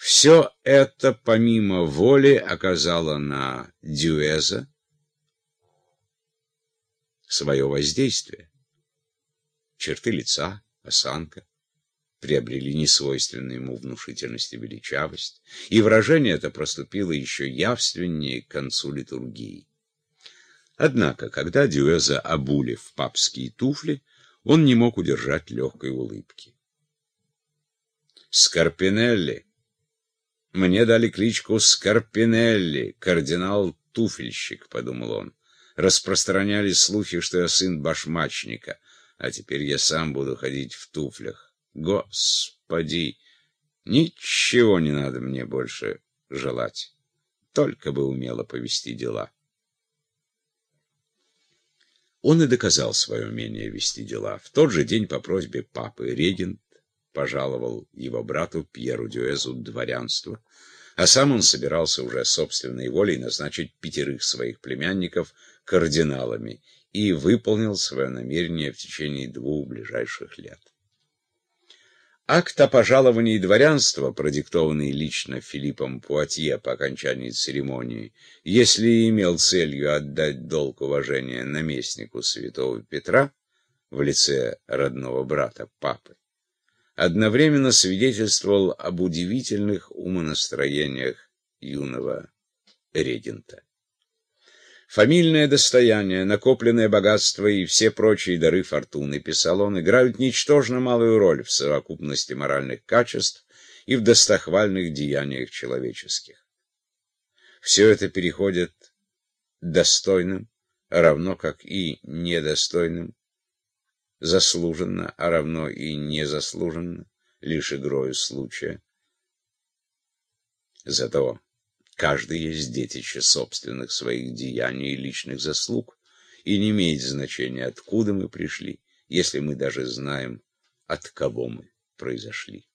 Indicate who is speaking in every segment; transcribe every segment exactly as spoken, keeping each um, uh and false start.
Speaker 1: Все это помимо воли оказало на Дюэза свое воздействие. Черты лица, осанка приобрели несвойственную ему внушительность и величавость, и выражение это проступило еще явственнее к концу литургии. Однако, когда Дюэза обули в папские туфли, он не мог удержать легкой улыбки. «Скарпинелли! Мне дали кличку Скарпинелли, кардинал-туфельщик», — подумал он. «Распространялись слухи, что я сын башмачника, а теперь я сам буду ходить в туфлях. Господи! Ничего не надо мне больше желать, только бы умело повести дела». Он и доказал свое умение вести дела. В тот же день по просьбе папы регент пожаловал его брату Пьеру Дюэзу дворянство, а сам он собирался уже собственной волей назначить пятерых своих племянников кардиналами и выполнил свое намерение в течение двух ближайших лет. Акт о пожаловании дворянства, продиктованный лично Филиппом Пуатье по окончании церемонии, если и имел целью отдать долг уважения наместнику святого Петра в лице родного брата папы, одновременно свидетельствовал об удивительных умонастроениях юного регента. Фамильное достояние, накопленное богатство и все прочие дары фортуны, писал он, играют ничтожно малую роль в совокупности моральных качеств и в достохвальных деяниях человеческих. Все это переходит достойным, равно как и недостойным, заслуженно, а равно и незаслуженно, лишь игрою случая. Зато каждый есть детище собственных своих деяний и личных заслуг, и не имеет значения, откуда мы пришли, если мы даже знаем, от кого мы произошли.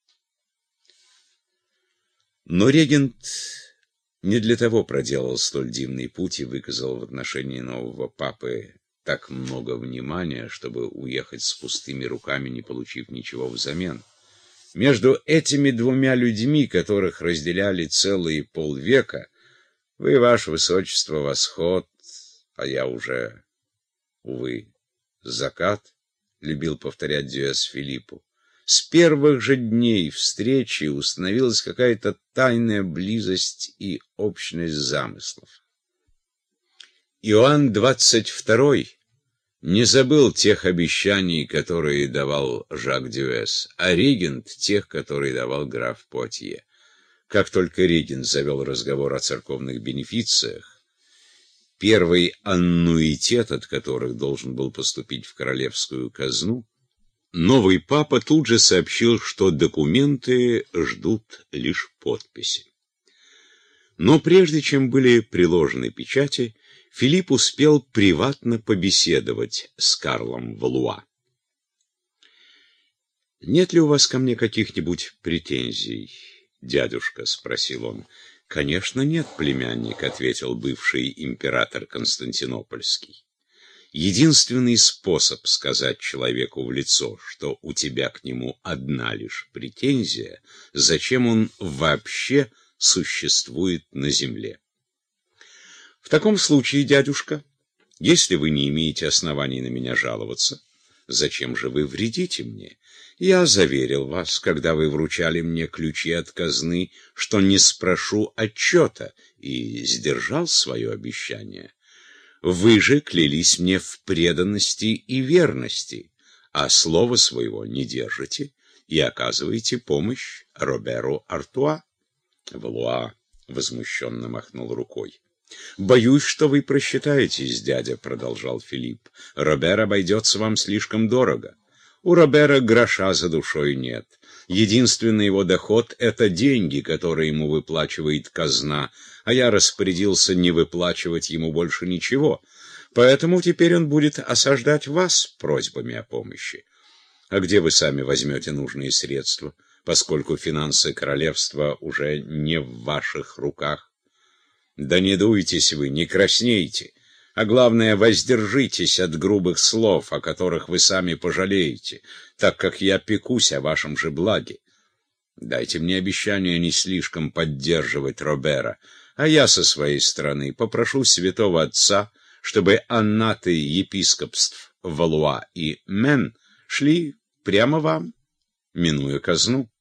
Speaker 1: Но регент не для того проделал столь дивный путь и выказал в отношении нового папы так много внимания, чтобы уехать с пустыми руками, не получив ничего взамен. Между этими двумя людьми, которых разделяли целые полвека, вы, ваше высочество, восход, а я уже, увы, закат, любил повторять Дюэз Филиппу. С первых же дней встречи установилась какая-то тайная близость и общность замыслов. Иоанн двадцать второй не забыл тех обещаний, которые давал Жак Дюэз, а регент тех, которые давал граф Пуатье. Как только регент завел разговор о церковных бенефициях, первый аннуитет от которых должен был поступить в королевскую казну, новый папа тут же сообщил, что документы ждут лишь подписи. Но прежде чем были приложены печати, Филипп успел приватно побеседовать с Карлом Валуа. «Нет ли у вас ко мне каких-нибудь претензий, дядюшка?» — спросил он. «Конечно нет, племянник», — ответил бывший император Константинопольский. «Единственный способ сказать человеку в лицо, что у тебя к нему одна лишь претензия, зачем он вообще существует на земле. В таком случае, дядюшка, если вы не имеете оснований на меня жаловаться, зачем же вы вредите мне? Я заверил вас, когда вы вручали мне ключи от казны, что не спрошу отчета, и сдержал свое обещание. Вы же клялись мне в преданности и верности, а слова своего не держите и оказываете помощь Роберу Артуа. Валуа возмущенно махнул рукой. «Боюсь, что вы просчитаетесь, дядя», — продолжал Филипп. «Робер обойдется вам слишком дорого. У Робера гроша за душой нет. Единственный его доход — это деньги, которые ему выплачивает казна, а я распорядился не выплачивать ему больше ничего. Поэтому теперь он будет осаждать вас просьбами о помощи. А где вы сами возьмете нужные средства, поскольку финансы королевства уже не в ваших руках? Да не дуйтесь вы, не краснейте, а главное, воздержитесь от грубых слов, о которых вы сами пожалеете, так как я пекусь о вашем же благе. Дайте мне обещание не слишком поддерживать Робера, а я со своей стороны попрошу святого отца, чтобы аннаты епископств Валуа и Мен шли прямо вам, минуя казну.